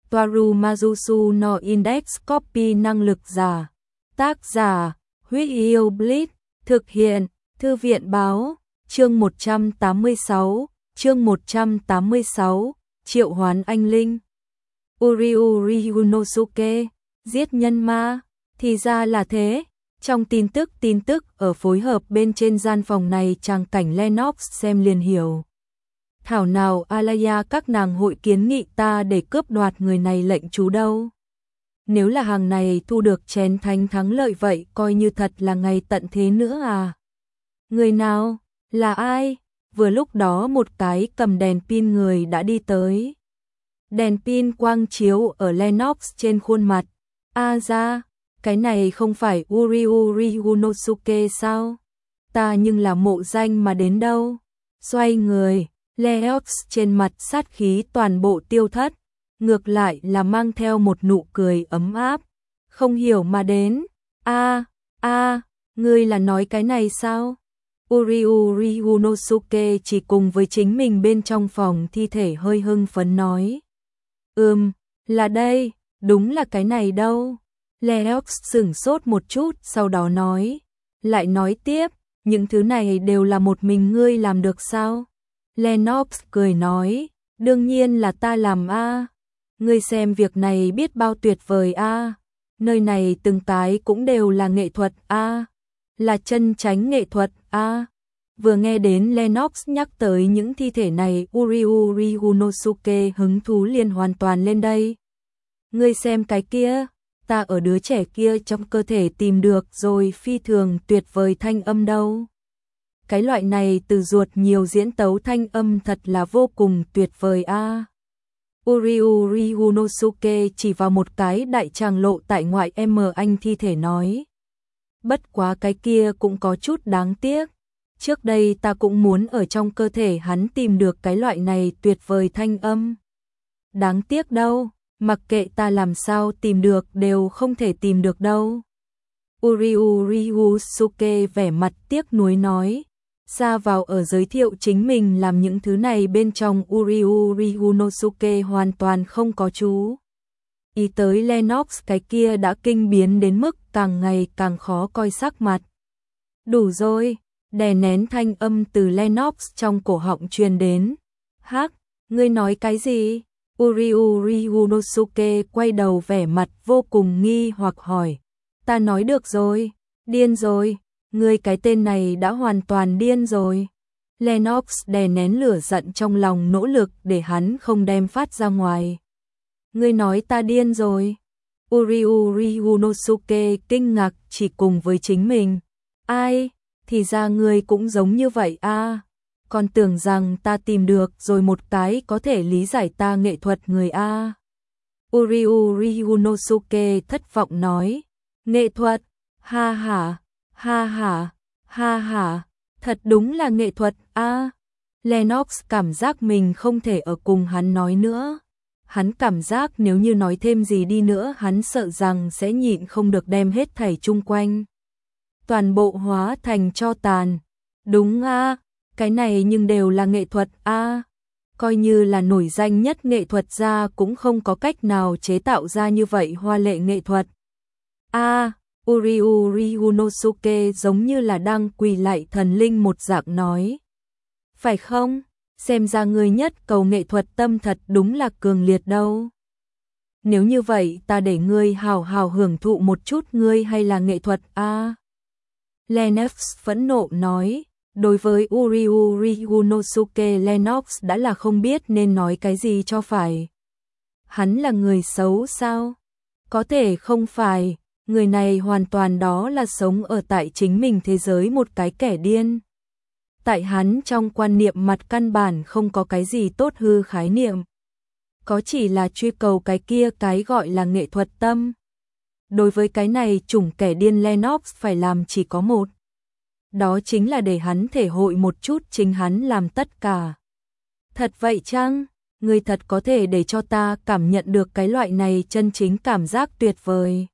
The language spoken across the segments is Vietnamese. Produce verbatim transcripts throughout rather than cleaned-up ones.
Toaru Majusu no Index Copy năng lực giả. Tác giả, Huyết Yêu Blitz, thực hiện, Thư viện báo, chương một trăm tám mươi sáu, chương một trăm tám mươi sáu, triệu hoán anh linh. Uriu Ryunosuke, giết nhân ma, thì ra là thế. Trong tin tức tin tức ở phối hợp bên trên gian phòng này tràng cảnh Lennox xem liền hiểu. Thảo nào Alaya các nàng hội kiến nghị ta để cướp đoạt người này lệnh chú đâu. Nếu là hàng này thu được chén thánh thắng lợi vậy coi như thật là ngày tận thế nữa à. Người nào? Là ai? Vừa lúc đó một cái cầm đèn pin người đã đi tới. Đèn pin quang chiếu ở Lennox trên khuôn mặt. A ra, cái này không phải Uriu Ryunosuke sao? Ta nhưng là mộ danh mà đến đâu. Xoay người, Lennox trên mặt sát khí toàn bộ tiêu thất. Ngược lại là mang theo một nụ cười ấm áp. Không hiểu mà đến. A, a, ngươi là nói cái này sao? Uriu Ryunosuke chỉ cùng với chính mình bên trong phòng thi thể hơi hưng phấn nói. Ừm, là đây, đúng là cái này đâu. Lennox sửng sốt một chút sau đó nói. Lại nói tiếp, những thứ này đều là một mình ngươi làm được sao? Lennox cười nói, đương nhiên là ta làm a. Ngươi xem việc này biết bao tuyệt vời a. Nơi này từng cái cũng đều là nghệ thuật a. Là chân chánh nghệ thuật a. Vừa nghe đến Lennox nhắc tới những thi thể này, Uriu Ryunosuke hứng thú liền hoàn toàn lên đây. Ngươi xem cái kia, ta ở đứa trẻ kia trong cơ thể tìm được rồi phi thường tuyệt vời thanh âm đâu. Cái loại này từ ruột nhiều diễn tấu thanh âm thật là vô cùng tuyệt vời a. Uriu Ryunosuke chỉ vào một cái đại tràng lộ tại ngoại M anh thi thể nói. Bất quá cái kia cũng có chút đáng tiếc. Trước đây ta cũng muốn ở trong cơ thể hắn tìm được cái loại này tuyệt vời thanh âm. Đáng tiếc đâu, mặc kệ ta làm sao tìm được đều không thể tìm được đâu. Uriu Ryunosuke vẻ mặt tiếc nuối nói. Xa vào ở giới thiệu chính mình làm những thứ này bên trong Uriu Ryunosuke hoàn toàn không có chú ý tới Lennox cái kia đã kinh biến đến mức càng ngày càng khó coi sắc mặt. Đủ rồi, đè nén thanh âm từ Lennox trong cổ họng truyền đến. Hắc, ngươi nói cái gì? Uriu Ryunosuke quay đầu vẻ mặt vô cùng nghi hoặc hỏi. Ta nói được rồi, điên rồi. Ngươi cái tên này đã hoàn toàn điên rồi. Lennox đè nén lửa giận trong lòng nỗ lực để hắn không đem phát ra ngoài. Ngươi nói ta điên rồi. Uriu Ryunosuke kinh ngạc chỉ cùng với chính mình. Ai, thì ra ngươi cũng giống như vậy a. À. Còn tưởng rằng ta tìm được rồi một cái có thể lý giải ta nghệ thuật người a. À. Uriu Ryunosuke thất vọng nói. Nghệ thuật, ha ha. Ha ha, ha ha, thật đúng là nghệ thuật a. À. Lennox cảm giác mình không thể ở cùng hắn nói nữa. Hắn cảm giác nếu như nói thêm gì đi nữa hắn sợ rằng sẽ nhịn không được đem hết thảy chung quanh. Toàn bộ hóa thành tro tàn. Đúng a, à, cái này nhưng đều là nghệ thuật a. À. Coi như là nổi danh nhất nghệ thuật gia cũng không có cách nào chế tạo ra như vậy hoa lệ nghệ thuật. A. À, Uriu Ryunosuke giống như là đang quỳ lạy thần linh một dạng nói. Phải không? Xem ra ngươi nhất cầu nghệ thuật tâm thật đúng là cường liệt đâu. Nếu như vậy ta để ngươi hào hào hưởng thụ một chút ngươi hay là nghệ thuật a. À. Lennox phẫn nộ nói. Đối với Uriu Ryunosuke Lennox đã là không biết nên nói cái gì cho phải. Hắn là người xấu sao? Có thể không phải. Người này hoàn toàn đó là sống ở tại chính mình thế giới một cái kẻ điên. Tại hắn trong quan niệm mặt căn bản không có cái gì tốt hư khái niệm. Có chỉ là truy cầu cái kia cái gọi là nghệ thuật tâm. Đối với cái này chủng kẻ điên Lennox phải làm chỉ có một. Đó chính là để hắn thể hội một chút chính hắn làm tất cả. Thật vậy chăng? Người thật có thể để cho ta cảm nhận được cái loại này chân chính cảm giác tuyệt vời.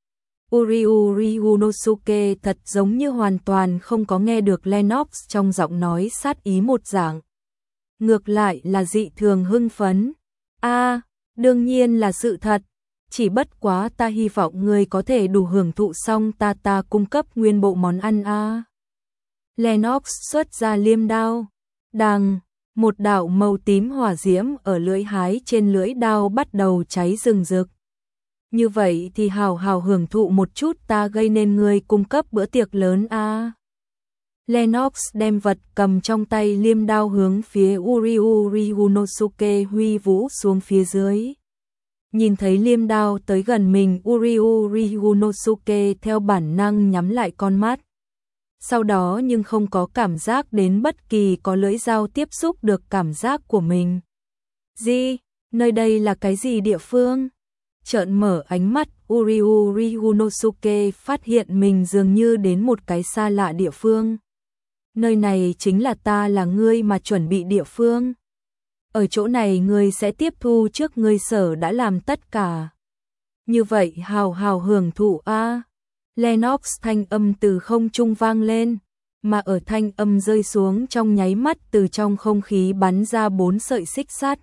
Uriu Ryunosuke thật giống như hoàn toàn không có nghe được Lennox trong giọng nói sát ý một dạng. Ngược lại là dị thường hưng phấn. A, Đương nhiên là sự thật, chỉ bất quá ta hy vọng ngươi có thể đủ hưởng thụ xong ta ta cung cấp nguyên bộ món ăn a. Lennox xuất ra liêm đao, đằng, một đạo màu tím hỏa diễm ở lưỡi hái trên lưỡi đao bắt đầu cháy rừng rực. Như vậy thì hào hào hưởng thụ một chút ta gây nên ngươi cung cấp bữa tiệc lớn a. Lennox đem vật cầm trong tay liêm đao hướng phía Uriu Ryunosuke huy vũ xuống phía dưới. Nhìn thấy liêm đao tới gần mình, Uriu Ryunosuke theo bản năng nhắm lại con mắt. Sau đó nhưng không có cảm giác đến bất kỳ có lưỡi dao tiếp xúc được cảm giác của mình. Gì? Nơi đây là cái gì địa phương? Trợn mở ánh mắt, Uriu Ryunosuke phát hiện mình dường như đến một cái xa lạ địa phương. Nơi này chính là ta là ngươi mà chuẩn bị địa phương. Ở chỗ này ngươi sẽ tiếp thu trước ngươi sở đã làm tất cả. Như vậy hào hào hưởng thụ a. Lennox thanh âm từ không trung vang lên, mà ở thanh âm rơi xuống trong nháy mắt từ trong không khí bắn ra bốn sợi xích sắt.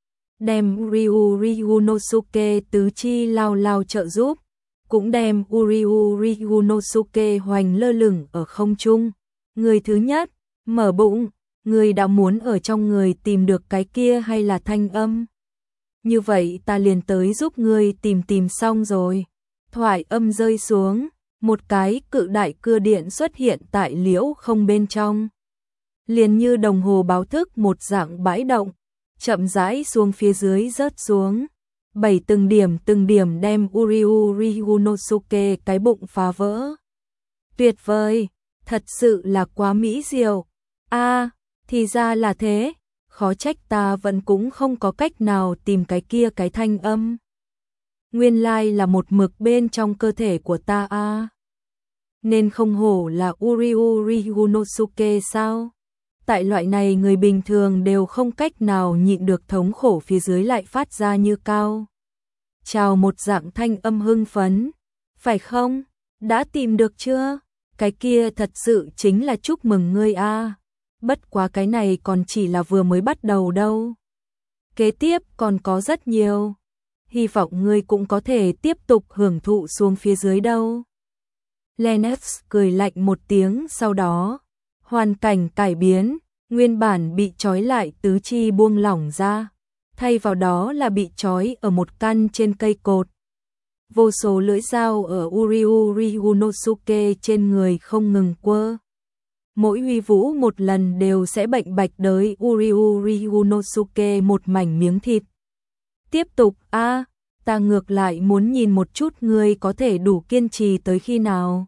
Đem Ryu Ryunosuke tứ chi lao lao trợ giúp, cũng đem Uriu Ryunosuke hoành lơ lửng ở không trung. Người thứ nhất, mở bụng, người đã muốn ở trong người tìm được cái kia hay là thanh âm? Như vậy ta liền tới giúp ngươi tìm tìm xong rồi. Thoại âm rơi xuống, một cái cự đại cưa điện xuất hiện tại liễu không bên trong. Liền như đồng hồ báo thức một dạng bãi động, chậm rãi xuống phía dưới rớt xuống. Bảy từng điểm từng điểm đem Uriu Ryunosuke cái bụng phá vỡ. Tuyệt vời, thật sự là quá mỹ diệu. A, thì ra là thế, khó trách ta vẫn cũng không có cách nào tìm cái kia cái thanh âm. Nguyên lai là một mực bên trong cơ thể của ta a. Nên không hổ là Uriu Ryunosuke sao? Tại loại này người bình thường đều không cách nào nhịn được thống khổ phía dưới lại phát ra như cao. Chào một dạng thanh âm hưng phấn. Phải không? Đã tìm được chưa? Cái kia thật sự chính là chúc mừng ngươi a. Bất quá cái này còn chỉ là vừa mới bắt đầu đâu. Kế tiếp còn có rất nhiều. Hy vọng ngươi cũng có thể tiếp tục hưởng thụ xuống phía dưới đâu. Lennox cười lạnh một tiếng, sau đó hoàn cảnh cải biến, nguyên bản bị trói lại tứ chi buông lỏng ra, thay vào đó là bị trói ở một căn trên cây cột. Vô số lưỡi dao ở Uriu Ryunosuke trên người không ngừng quơ. Mỗi huy vũ một lần đều sẽ bệnh bạch đới Uriu Ryunosuke một mảnh miếng thịt. Tiếp tục a, ta ngược lại muốn nhìn một chút ngươi có thể đủ kiên trì tới khi nào.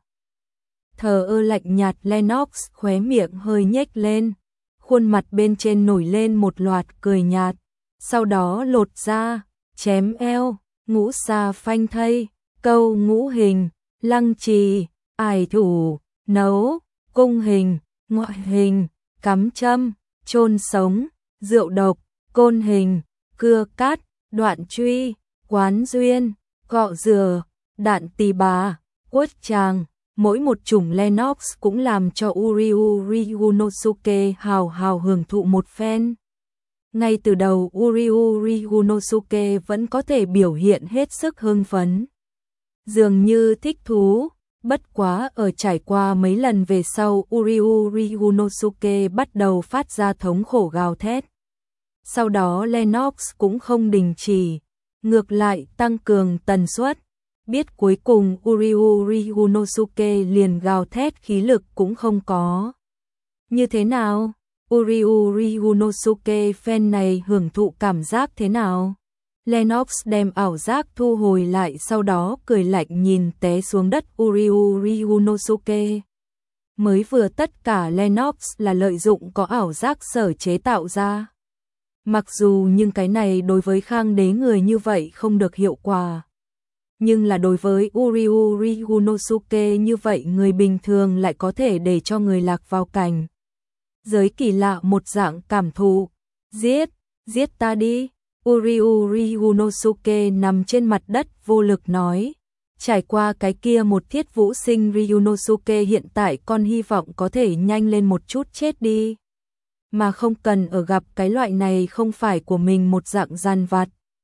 Thờ ơ lạnh nhạt, Lennox khóe miệng hơi nhếch lên, khuôn mặt bên trên nổi lên một loạt cười nhạt, sau đó lột ra, chém eo, ngũ sa phanh thây, câu ngũ hình, lăng trì, ải thủ, nấu, cung hình, ngoại hình, cắm châm, chôn sống, rượu độc, côn hình, cưa cắt, đoạn truy, quán duyên, cọ dừa, đạn tỳ bà, quất tràng. Mỗi một chủng Lennox cũng làm cho Uriu Ryunosuke hào hào hưởng thụ một phen. Ngay từ đầu Uriu Ryunosuke vẫn có thể biểu hiện hết sức hưng phấn, dường như thích thú, bất quá ở trải qua mấy lần về sau Uriu Ryunosuke bắt đầu phát ra thống khổ gào thét. Sau đó Lennox cũng không đình chỉ, ngược lại tăng cường tần suất. Biết cuối cùng Uriu Ryunosuke liền gào thét khí lực cũng không có. Như thế nào? Uriu Ryunosuke fan này hưởng thụ cảm giác thế nào? Lennox đem ảo giác thu hồi lại, sau đó cười lạnh nhìn té xuống đất Uriu Ryunosuke. Mới vừa tất cả Lennox là lợi dụng có ảo giác sở chế tạo ra. Mặc dù nhưng cái này đối với Khang Đế người như vậy không được hiệu quả. Nhưng là đối với Uriu Ryunosuke như vậy người bình thường lại có thể để cho người lạc vào cảnh giới kỳ lạ một dạng cảm thụ. Giết, giết ta đi. Uriu Ryunosuke nằm trên mặt đất vô lực nói. Trải qua cái kia một thiết vũ sinh Ryunosuke hiện tại con hy vọng có thể nhanh lên một chút chết đi. Mà không cần ở gặp cái loại này không phải của mình một dạng gian vặt.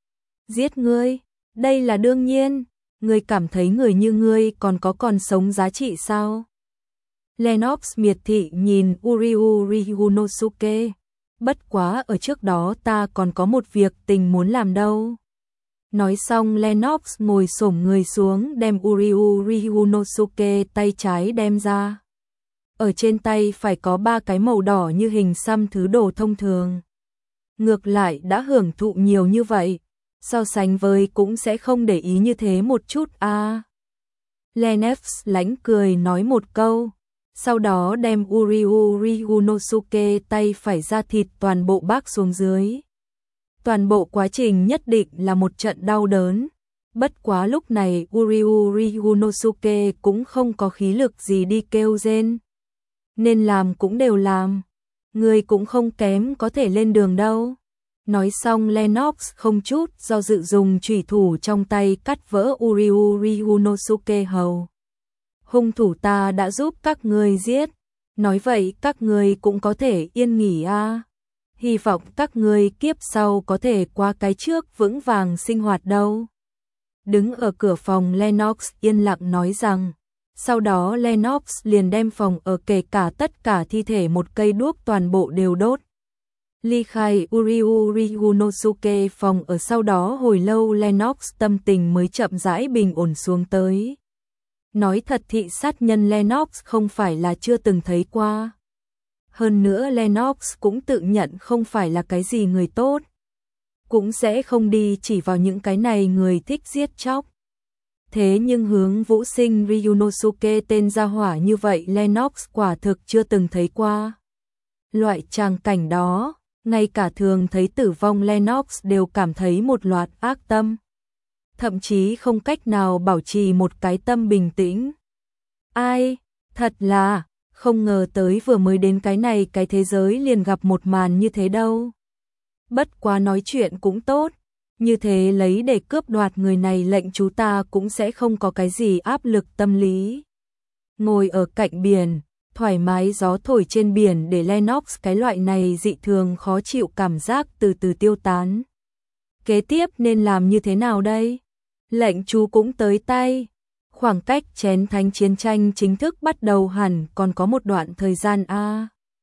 Giết ngươi? Đây là đương nhiên. Ngươi cảm thấy người như ngươi còn có còn sống giá trị sao? Lennox miệt thị nhìn Uriu Ryunosuke. Bất quá ở trước đó ta còn có một việc tình muốn làm đâu. Nói xong Lennox ngồi xổm người xuống đem Uriu Ryunosuke tay trái đem ra. Ở trên tay phải có ba cái màu đỏ như hình xăm thứ đồ thông thường. Ngược lại đã hưởng thụ nhiều như vậy, so sánh với cũng sẽ không để ý như thế một chút a. À. Lennox lánh cười nói một câu, sau đó đem Uriu Ryunosuke tay phải ra thịt toàn bộ bác xuống dưới. Toàn bộ quá trình nhất định là một trận đau đớn. Bất quá lúc này Uriu Ryunosuke cũng không có khí lực gì đi kêu rên. Nên làm cũng đều làm. Người cũng không kém có thể lên đường đâu. Nói xong Lennox không chút do dự dùng chủy thủ trong tay cắt vỡ Uriu Ryunosuke hầu. Hung thủ ta đã giúp các ngươi giết. Nói vậy các ngươi cũng có thể yên nghỉ a. À. Hy vọng các ngươi kiếp sau có thể qua cái trước vững vàng sinh hoạt đâu. Đứng ở cửa phòng Lennox yên lặng nói rằng. Sau đó Lennox liền đem phòng ở kể cả tất cả thi thể một cây đuốc toàn bộ đều đốt. Ly khai Uriu Ryunosuke phòng ở sau đó hồi lâu Lennox tâm tình mới chậm rãi bình ổn xuống tới. Nói thật thị sát nhân Lennox không phải là chưa từng thấy qua. Hơn nữa Lennox cũng tự nhận không phải là cái gì người tốt. Cũng sẽ không đi chỉ vào những cái này người thích giết chóc. Thế nhưng hướng Vũ Sinh Ryunosuke tên gia hỏa như vậy Lennox quả thực chưa từng thấy qua. Loại tràng cảnh đó, ngay cả thường thấy tử vong Lennox đều cảm thấy một loạt ác tâm. Thậm chí không cách nào bảo trì một cái tâm bình tĩnh. Ai, thật là, không ngờ tới vừa mới đến cái này cái thế giới liền gặp một màn như thế đâu. Bất quá nói chuyện cũng tốt. Như thế lấy để cướp đoạt người này lệnh chú ta cũng sẽ không có cái gì áp lực tâm lý. Ngồi ở cạnh biển, thoải mái gió thổi trên biển để Lennox cái loại này dị thường khó chịu cảm giác từ từ tiêu tán. Kế tiếp nên làm như thế nào đây? Lệnh chú cũng tới tay. Khoảng cách chén thánh chiến tranh chính thức bắt đầu hẳn còn có một đoạn thời gian a. À.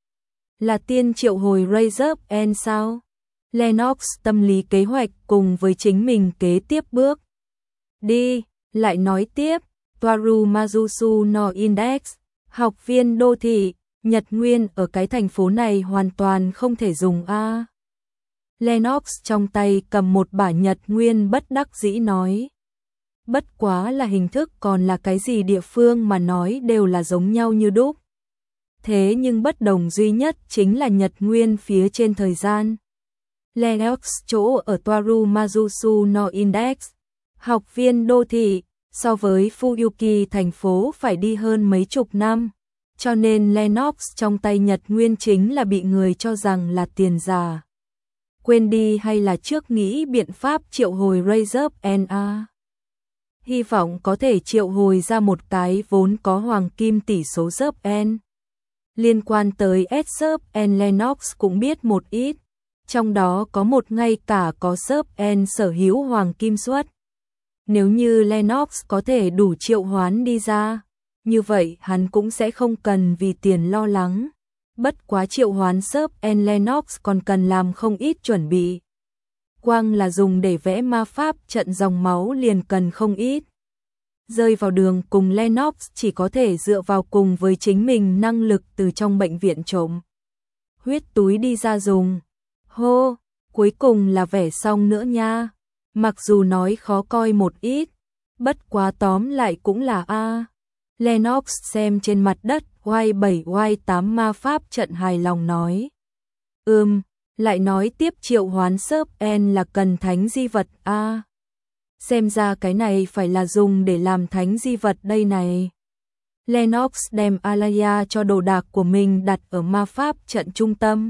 Là tiên triệu hồi Razor End sao? Lennox tâm lý kế hoạch cùng với chính mình kế tiếp bước. Đi, lại nói tiếp, Toaru Mazusu no Index, học viên đô thị, Nhật Nguyên ở cái thành phố này hoàn toàn không thể dùng a. Lennox trong tay cầm một bả Nhật Nguyên bất đắc dĩ nói. Bất quá là hình thức còn là cái gì địa phương mà nói đều là giống nhau như đúc. Thế nhưng bất đồng duy nhất chính là Nhật Nguyên phía trên thời gian. Lennox chỗ ở Toaru Mazusu no Index, học viên đô thị, so với Fuyuki thành phố phải đi hơn mấy chục năm, cho nên Lennox trong tay Nhật Nguyên chính là bị người cho rằng là tiền giả. Quên đi hay là trước nghĩ biện pháp triệu hồi Razor End a. Hy vọng có thể triệu hồi ra một cái vốn có hoàng kim tỷ số Razor End. Liên quan tới Razor End Lennox cũng biết một ít. Trong đó có một ngay cả có Serp End sở hữu hoàng kim suất. Nếu như Lennox có thể đủ triệu hoán đi ra, như vậy hắn cũng sẽ không cần vì tiền lo lắng. Bất quá triệu hoán Serp End Lennox còn cần làm không ít chuẩn bị. Quang là dùng để vẽ ma pháp trận dòng máu liền cần không ít. Rơi vào đường cùng Lennox chỉ có thể dựa vào cùng với chính mình năng lực từ trong bệnh viện trộm huyết túi đi ra dùng. Hô, cuối cùng là vẽ xong nữa nha. Mặc dù nói khó coi một ít, bất quá tóm lại cũng là a. À. Lennox xem trên mặt đất Y bảy Y tám ma pháp trận hài lòng nói. Ừm, lại nói tiếp triệu hoán Serp End là cần thánh di vật a. À. Xem ra cái này phải là dùng để làm thánh di vật đây này. Lennox đem Alaya cho đồ đạc của mình đặt ở ma pháp trận trung tâm.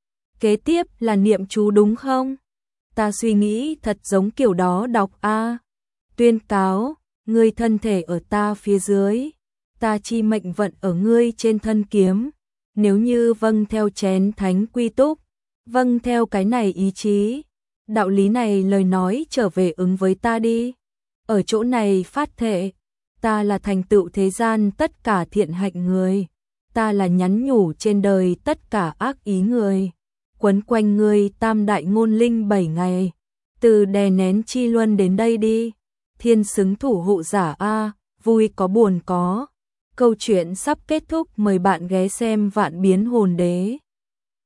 Kế tiếp là niệm chú đúng không? Ta suy nghĩ thật giống kiểu đó đọc a. Tuyên cáo, ngươi thân thể ở ta phía dưới, ta chi mệnh vận ở ngươi trên thân kiếm. Nếu như vâng theo chén thánh quy túc, vâng theo cái này ý chí, đạo lý này lời nói trở về ứng với ta đi. Ở chỗ này phát thệ, ta là thành tựu thế gian tất cả thiện hạnh người, ta là nhắn nhủ trên đời tất cả ác ý người, quấn quanh ngươi tam đại ngôn linh bảy ngày, từ đè nén chi luân đến đây đi, thiên xứng thủ hộ giả a, vui có buồn có. Câu chuyện sắp kết thúc, mời bạn ghé xem Vạn Biến Hồn Đế.